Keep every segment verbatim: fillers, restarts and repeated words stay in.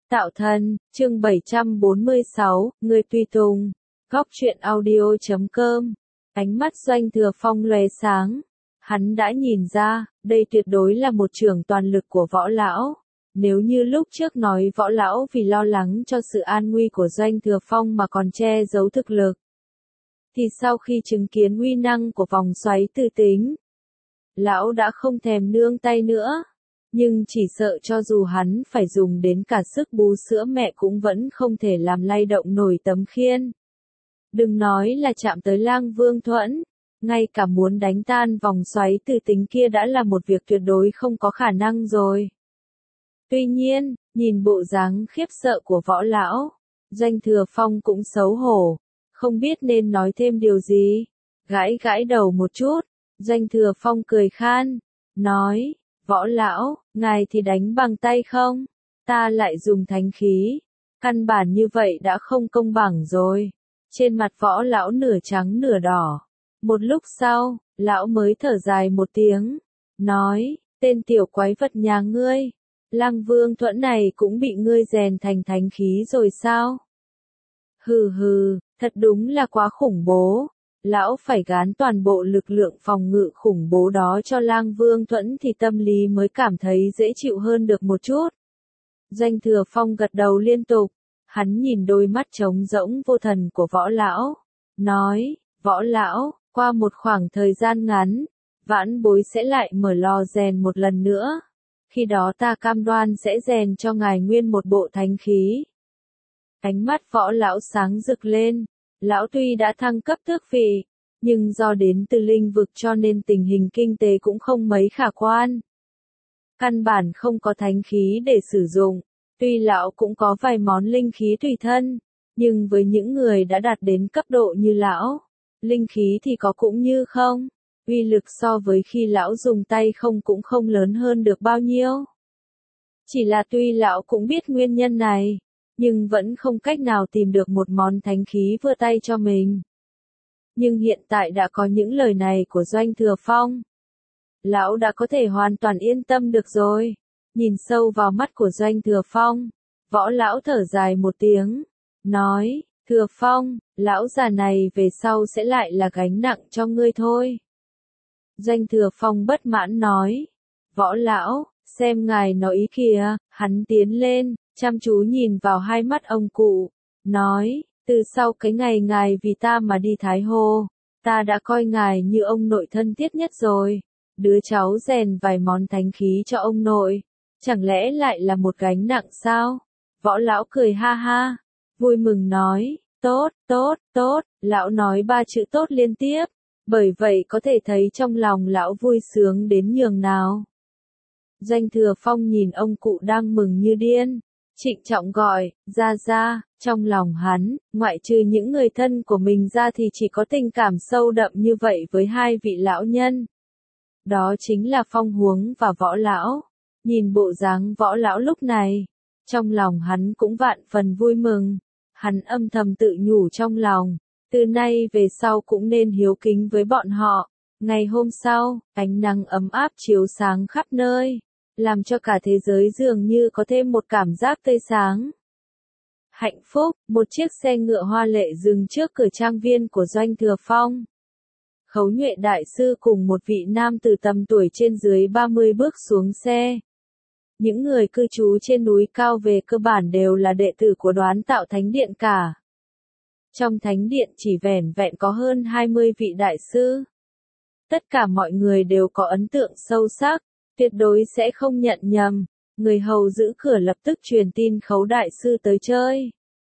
Tạo thân, chương bảy trăm bốn mươi sáu, người tùy tùng. Góc truyện audio chấm com. Ánh mắt Doanh Thừa Phong lóe sáng. Hắn đã nhìn ra, đây tuyệt đối là một trưởng toàn lực của võ lão. Nếu như lúc trước nói võ lão vì lo lắng cho sự an nguy của Doanh Thừa Phong mà còn che giấu thực lực, thì sau khi chứng kiến uy năng của vòng xoáy tư tính, lão đã không thèm nương tay nữa. Nhưng chỉ sợ cho dù hắn phải dùng đến cả sức bú sữa mẹ cũng vẫn không thể làm lay động nổi tấm khiên. Đừng nói là chạm tới Lang Vương Thuẫn, ngay cả muốn đánh tan vòng xoáy tư tính kia đã là một việc tuyệt đối không có khả năng rồi. Tuy nhiên, nhìn bộ dáng khiếp sợ của võ lão, Doanh Thừa Phong cũng xấu hổ, không biết nên nói thêm điều gì. Gãi gãi đầu một chút, Doanh Thừa Phong cười khan, nói, võ lão, ngài thì đánh bằng tay không? Ta lại dùng thánh khí. Căn bản như vậy đã không công bằng rồi. Trên mặt võ lão nửa trắng nửa đỏ. Một lúc sau, lão mới thở dài một tiếng. Nói, tên tiểu quái vật nhà ngươi. Lang Vương Thuẫn này cũng bị ngươi rèn thành thánh khí rồi sao? Hừ hừ, thật đúng là quá khủng bố. Lão phải gán toàn bộ lực lượng phòng ngự khủng bố đó cho Lang Vương Thuẫn thì tâm lý mới cảm thấy dễ chịu hơn được một chút. Doanh Thừa Phong gật đầu liên tục, hắn nhìn đôi mắt trống rỗng vô thần của võ lão, nói, võ lão, qua một khoảng thời gian ngắn, vãn bối sẽ lại mở lò rèn một lần nữa, khi đó ta cam đoan sẽ rèn cho ngài nguyên một bộ thánh khí. Ánh mắt võ lão sáng rực lên. Lão tuy đã thăng cấp tước vị, nhưng do đến từ linh vực cho nên tình hình kinh tế cũng không mấy khả quan. Căn bản không có thánh khí để sử dụng, tuy lão cũng có vài món linh khí tùy thân, nhưng với những người đã đạt đến cấp độ như lão, linh khí thì có cũng như không, uy lực so với khi lão dùng tay không cũng không lớn hơn được bao nhiêu. Chỉ là tuy lão cũng biết nguyên nhân này, nhưng vẫn không cách nào tìm được một món thánh khí vừa tay cho mình. Nhưng hiện tại đã có những lời này của Doanh Thừa Phong, lão đã có thể hoàn toàn yên tâm được rồi. Nhìn sâu vào mắt của Doanh Thừa Phong, võ lão thở dài một tiếng, nói, Thừa Phong, lão già này về sau sẽ lại là gánh nặng cho ngươi thôi. Doanh Thừa Phong bất mãn nói, võ lão, xem ngài nói ý kìa. Hắn tiến lên, chăm chú nhìn vào hai mắt ông cụ, nói, từ sau cái ngày ngài vì ta mà đi Thái Hồ, ta đã coi ngài như ông nội thân thiết nhất rồi. Đứa cháu rèn vài món thánh khí cho ông nội, chẳng lẽ lại là một gánh nặng sao? Võ lão cười ha ha, vui mừng nói, tốt, tốt, tốt. Lão nói ba chữ tốt liên tiếp, bởi vậy có thể thấy trong lòng lão vui sướng đến nhường nào. Doanh Thừa Phong nhìn ông cụ đang mừng như điên, trịnh trọng gọi, ra ra, trong lòng hắn, ngoại trừ những người thân của mình ra thì chỉ có tình cảm sâu đậm như vậy với hai vị lão nhân. Đó chính là Phong Huống và Võ Lão. Nhìn bộ dáng Võ Lão lúc này, trong lòng hắn cũng vạn phần vui mừng. Hắn âm thầm tự nhủ trong lòng, từ nay về sau cũng nên hiếu kính với bọn họ. Ngày hôm sau, ánh nắng ấm áp chiếu sáng khắp nơi, làm cho cả thế giới dường như có thêm một cảm giác tươi sáng. Hạnh phúc, một chiếc xe ngựa hoa lệ dừng trước cửa trang viên của Doanh Thừa Phong. Khấu Nhuệ đại sư cùng một vị nam tử tầm tuổi trên dưới ba mươi bước xuống xe. Những người cư trú trên núi cao về cơ bản đều là đệ tử của Đoán Tạo Thánh Điện cả. Trong thánh điện chỉ vẻn vẹn có hơn hai mươi vị đại sư. Tất cả mọi người đều có ấn tượng sâu sắc, tuyệt đối sẽ không nhận nhầm. Người hầu giữ cửa lập tức truyền tin Khấu đại sư tới chơi.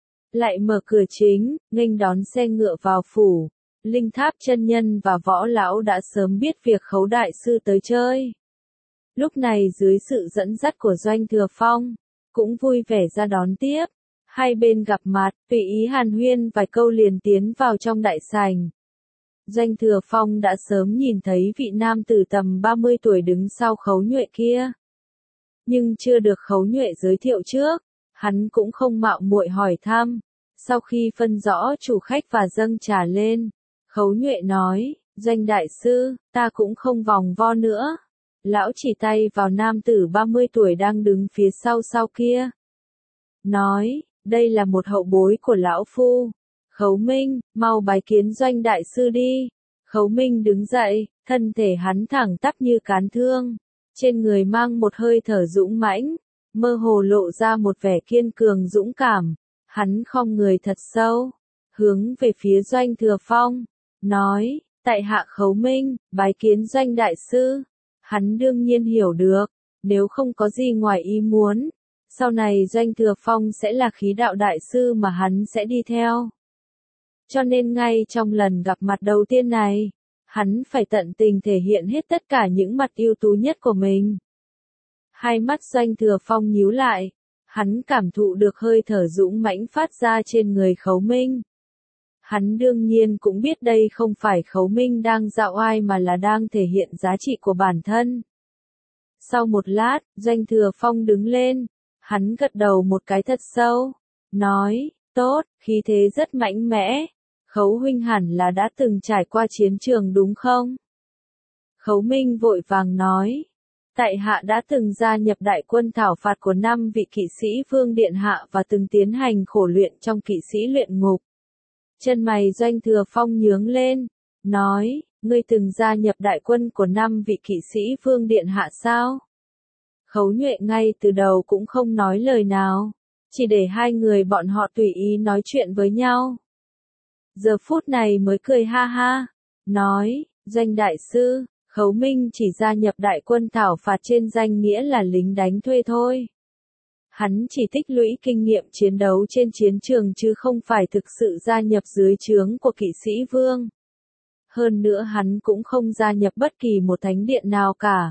Lại mở cửa chính, nghênh đón xe ngựa vào phủ. Linh Tháp chân nhân và Võ Lão đã sớm biết việc Khấu đại sư tới chơi. Lúc này dưới sự dẫn dắt của Doanh Thừa Phong, cũng vui vẻ ra đón tiếp. Hai bên gặp mặt, tùy ý hàn huyên vài câu liền tiến vào trong đại sảnh. Doanh Thừa Phong đã sớm nhìn thấy vị nam tử tầm ba mươi tuổi đứng sau Khấu Nhuệ kia. Nhưng chưa được Khấu Nhuệ giới thiệu trước, hắn cũng không mạo muội hỏi thăm. Sau khi phân rõ chủ khách và dâng trà lên, Khấu Nhuệ nói, Doanh đại sư, ta cũng không vòng vo nữa. Lão chỉ tay vào nam tử ba mươi tuổi đang đứng phía sau sau kia. nói, đây là một hậu bối của lão phu. Khấu Minh, mau bái kiến Doanh đại sư đi. Khấu Minh đứng dậy, thân thể hắn thẳng tắp như cán thương, trên người mang một hơi thở dũng mãnh, mơ hồ lộ ra một vẻ kiên cường dũng cảm. Hắn khom người thật sâu, hướng về phía Doanh Thừa Phong, nói, tại hạ Khấu Minh, bái kiến Doanh đại sư. Hắn đương nhiên hiểu được, nếu không có gì ngoài ý muốn, sau này Doanh Thừa Phong sẽ là khí đạo đại sư mà hắn sẽ đi theo. Cho nên ngay trong lần gặp mặt đầu tiên này, hắn phải tận tình thể hiện hết tất cả những mặt ưu tú nhất của mình. Hai mắt Doanh Thừa Phong nhíu lại, hắn cảm thụ được hơi thở dũng mãnh phát ra trên người Khấu Minh. Hắn đương nhiên cũng biết đây không phải Khấu Minh đang dạo oai mà là đang thể hiện giá trị của bản thân. Sau một lát, Doanh Thừa Phong đứng lên, hắn gật đầu một cái thật sâu, nói, tốt, khí thế rất mạnh mẽ. Khấu huynh hẳn là đã từng trải qua chiến trường đúng không? Khấu Minh vội vàng nói, tại hạ đã từng gia nhập đại quân thảo phạt của năm vị kỵ sĩ Vương Điện Hạ và từng tiến hành khổ luyện trong kỵ sĩ luyện ngục. Chân mày Doanh Thừa Phong nhướng lên, nói, ngươi từng gia nhập đại quân của năm vị kỵ sĩ Vương Điện Hạ sao? Khấu Nhuệ ngay từ đầu cũng không nói lời nào, chỉ để hai người bọn họ tùy ý nói chuyện với nhau. Giờ phút này mới cười ha ha, nói, Doanh đại sư, Khấu Minh chỉ gia nhập đại quân thảo phạt trên danh nghĩa là lính đánh thuê thôi. Hắn chỉ tích lũy kinh nghiệm chiến đấu trên chiến trường chứ không phải thực sự gia nhập dưới trướng của kỵ sĩ Vương. Hơn nữa hắn cũng không gia nhập bất kỳ một thánh điện nào cả.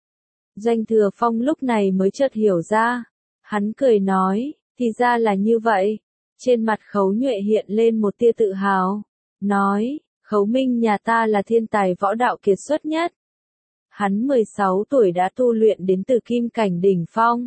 Doanh Thừa Phong lúc này mới chợt hiểu ra. Hắn cười nói, thì ra là như vậy. Trên mặt Khấu Nhuệ hiện lên một tia tự hào. Nói, Khấu Minh nhà ta là thiên tài võ đạo kiệt xuất nhất. Hắn mười sáu tuổi đã tu luyện đến từ kim cảnh đỉnh phong.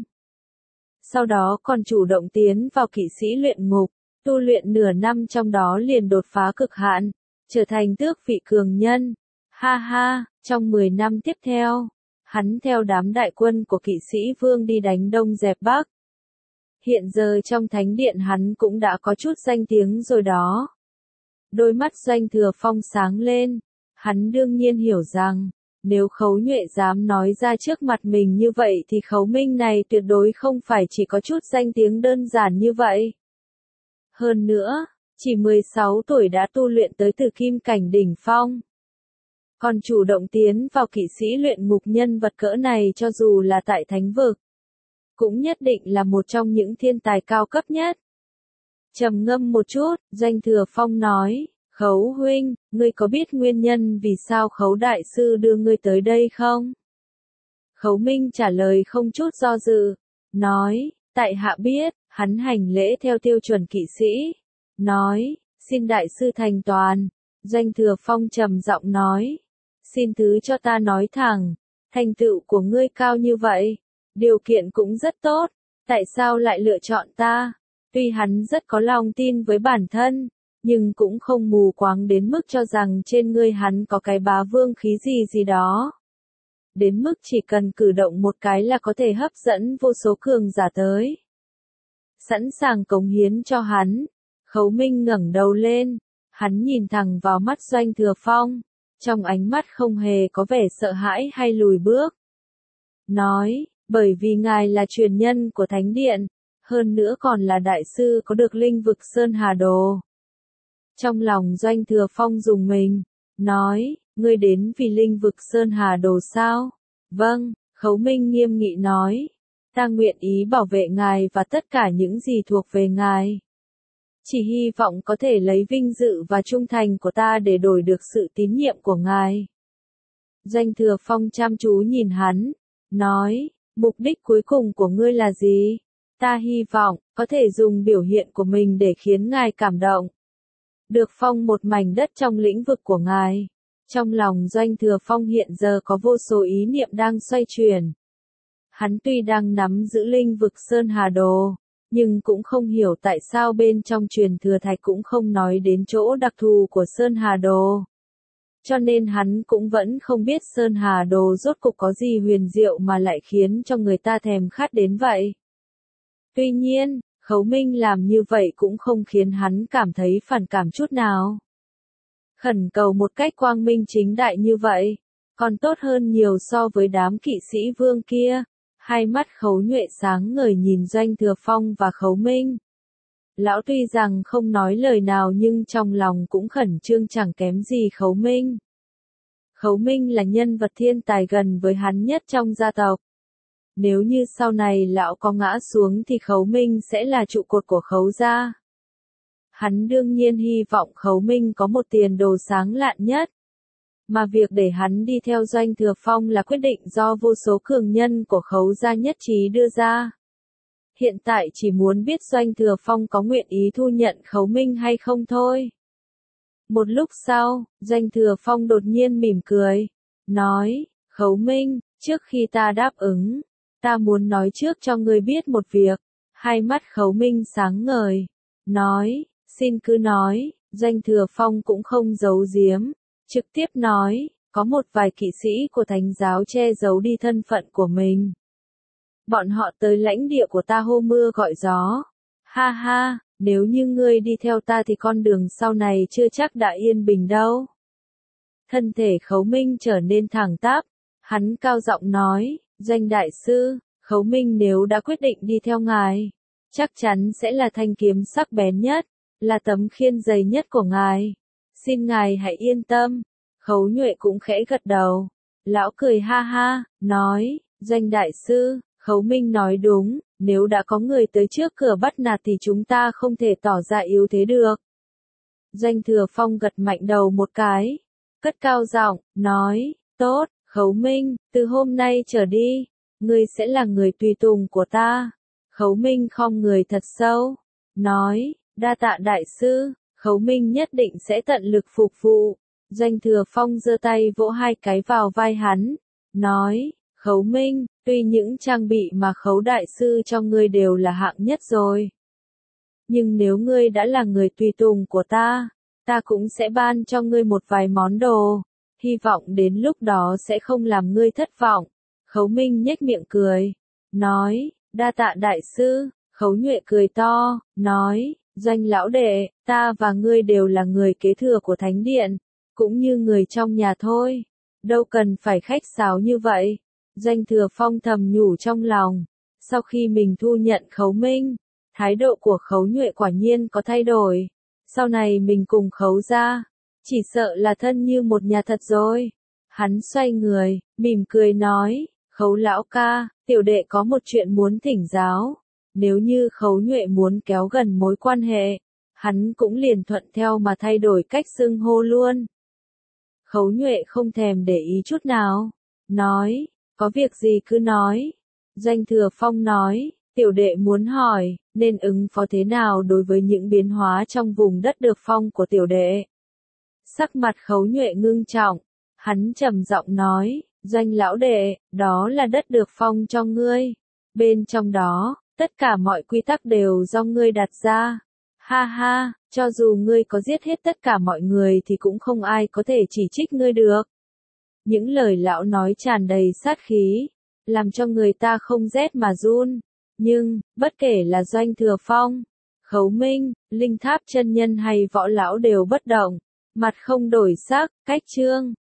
Sau đó còn chủ động tiến vào kỵ sĩ luyện ngục, tu luyện nửa năm trong đó liền đột phá cực hạn, trở thành tước vị cường nhân. Ha ha, trong mười năm tiếp theo, hắn theo đám đại quân của kỵ sĩ Vương đi đánh Đông dẹp Bắc. Hiện giờ trong thánh điện hắn cũng đã có chút danh tiếng rồi đó. Đôi mắt Doanh Thừa Phong sáng lên, hắn đương nhiên hiểu rằng, nếu Khấu Nhuệ dám nói ra trước mặt mình như vậy thì Khấu Minh này tuyệt đối không phải chỉ có chút danh tiếng đơn giản như vậy. Hơn nữa, chỉ mười sáu tuổi đã tu luyện tới từ kim cảnh đỉnh phong. Còn chủ động tiến vào kỵ sĩ luyện ngục, nhân vật cỡ này cho dù là tại thánh vực, cũng nhất định là một trong những thiên tài cao cấp nhất. Trầm ngâm một chút, Doanh Thừa Phong nói, Khấu huynh, ngươi có biết nguyên nhân vì sao Khấu đại sư đưa ngươi tới đây không? Khấu Minh trả lời không chút do dự, nói, tại hạ biết. Hắn hành lễ theo tiêu chuẩn kỵ sĩ, nói, xin đại sư thành toàn. Doanh Thừa Phong trầm giọng nói, xin thứ cho ta nói thẳng, thành tựu của ngươi cao như vậy, điều kiện cũng rất tốt, tại sao lại lựa chọn ta? Tuy hắn rất có lòng tin với bản thân, nhưng cũng không mù quáng đến mức cho rằng trên ngươi hắn có cái bá vương khí gì gì đó. Đến mức chỉ cần cử động một cái là có thể hấp dẫn vô số cường giả tới. Sẵn sàng cống hiến cho hắn. Khấu Minh ngẩng đầu lên, hắn nhìn thẳng vào mắt Doanh Thừa Phong, trong ánh mắt không hề có vẻ sợ hãi hay lùi bước. Nói, bởi vì ngài là truyền nhân của Thánh Điện, hơn nữa còn là đại sư có được linh vực Sơn Hà Đồ. Trong lòng Doanh Thừa Phong rùng mình, nói, ngươi đến vì linh vực Sơn Hà Đồ sao? Vâng, Khấu Minh nghiêm nghị nói, ta nguyện ý bảo vệ ngài và tất cả những gì thuộc về ngài. Chỉ hy vọng có thể lấy vinh dự và trung thành của ta để đổi được sự tín nhiệm của ngài. Doanh Thừa Phong chăm chú nhìn hắn, nói, mục đích cuối cùng của ngươi là gì? Ta hy vọng, có thể dùng biểu hiện của mình để khiến ngài cảm động. Được phong một mảnh đất trong lĩnh vực của ngài. Trong lòng Doanh Thừa Phong hiện giờ có vô số ý niệm đang xoay chuyển. Hắn tuy đang nắm giữ linh vực Sơn Hà Đồ, nhưng cũng không hiểu tại sao bên trong truyền thừa thạch cũng không nói đến chỗ đặc thù của Sơn Hà Đồ. Cho nên hắn cũng vẫn không biết Sơn Hà Đồ rốt cục có gì huyền diệu mà lại khiến cho người ta thèm khát đến vậy. Tuy nhiên, Khấu Minh làm như vậy cũng không khiến hắn cảm thấy phản cảm chút nào. Khẩn cầu một cách quang minh chính đại như vậy, còn tốt hơn nhiều so với đám kỵ sĩ vương kia. Hai mắt Khấu Nhuệ sáng ngời nhìn Doanh Thừa Phong và Khấu Minh. Lão tuy rằng không nói lời nào nhưng trong lòng cũng khẩn trương chẳng kém gì Khấu Minh. Khấu Minh là nhân vật thiên tài gần với hắn nhất trong gia tộc. Nếu như sau này lão có ngã xuống thì Khấu Minh sẽ là trụ cột của Khấu gia. Hắn đương nhiên hy vọng Khấu Minh có một tiền đồ sáng lạn nhất. Mà việc để hắn đi theo Doanh Thừa Phong là quyết định do vô số cường nhân của Khấu gia nhất trí đưa ra. Hiện tại chỉ muốn biết Doanh Thừa Phong có nguyện ý thu nhận Khấu Minh hay không thôi. Một lúc sau, Doanh Thừa Phong đột nhiên mỉm cười, nói, Khấu Minh, trước khi ta đáp ứng, ta muốn nói trước cho ngươi biết một việc. Hai mắt Khấu Minh sáng ngời, nói, xin cứ nói. Doanh Thừa Phong cũng không giấu giếm, trực tiếp nói, có một vài kỵ sĩ của thánh giáo che giấu đi thân phận của mình. Bọn họ tới lãnh địa của ta hô mưa gọi gió. Ha ha, nếu như ngươi đi theo ta thì con đường sau này chưa chắc đã yên bình đâu. Thân thể Khấu Minh trở nên thẳng tắp, hắn cao giọng nói, Doanh đại sư, Khấu Minh nếu đã quyết định đi theo ngài, chắc chắn sẽ là thanh kiếm sắc bén nhất, là tấm khiên dày nhất của ngài. Xin ngài hãy yên tâm. Khấu Nhuệ cũng khẽ gật đầu. Lão cười ha ha, nói, Doanh đại sư, Khấu Minh nói đúng, nếu đã có người tới trước cửa bắt nạt thì chúng ta không thể tỏ ra yếu thế được. Doanh Thừa Phong gật mạnh đầu một cái, cất cao giọng, nói, tốt, Khấu Minh, từ hôm nay trở đi, ngươi sẽ là người tùy tùng của ta. Khấu Minh khom người thật sâu, nói, đa tạ đại sư, Khấu Minh nhất định sẽ tận lực phục vụ. Doanh Thừa Phong giơ tay vỗ hai cái vào vai hắn, nói, Khấu Minh, tuy những trang bị mà Khấu đại sư cho ngươi đều là hạng nhất rồi. Nhưng nếu ngươi đã là người tùy tùng của ta, ta cũng sẽ ban cho ngươi một vài món đồ, hy vọng đến lúc đó sẽ không làm ngươi thất vọng. Khấu Minh nhếch miệng cười, nói, đa tạ đại sư. Khấu Nhuệ cười to, nói, Doanh lão đệ, ta và ngươi đều là người kế thừa của Thánh Điện, cũng như người trong nhà thôi, đâu cần phải khách sáo như vậy. Doanh Thừa Phong thầm nhủ trong lòng, sau khi mình thu nhận Khấu Minh, thái độ của Khấu Nhuệ quả nhiên có thay đổi, sau này mình cùng Khấu gia, chỉ sợ là thân như một nhà thật rồi. Hắn xoay người, mỉm cười nói, Khấu lão ca, tiểu đệ có một chuyện muốn thỉnh giáo. Nếu như Khấu Nhuệ muốn kéo gần mối quan hệ, hắn cũng liền thuận theo mà thay đổi cách xưng hô luôn. Khấu Nhuệ không thèm để ý chút nào, nói, có việc gì cứ nói. Doanh Thừa Phong nói, tiểu đệ muốn hỏi, nên ứng phó thế nào đối với những biến hóa trong vùng đất được phong của tiểu đệ. Sắc mặt Khấu Nhuệ ngưng trọng, hắn trầm giọng nói, Doanh lão đệ, đó là đất được phong cho ngươi. Bên trong đó, tất cả mọi quy tắc đều do ngươi đặt ra. Ha ha, cho dù ngươi có giết hết tất cả mọi người thì cũng không ai có thể chỉ trích ngươi được. Những lời lão nói tràn đầy sát khí, làm cho người ta không rét mà run. Nhưng, bất kể là Doanh Thừa Phong, Khấu Minh, Linh Tháp chân nhân hay võ lão đều bất động, mặt không đổi sắc, cách chương.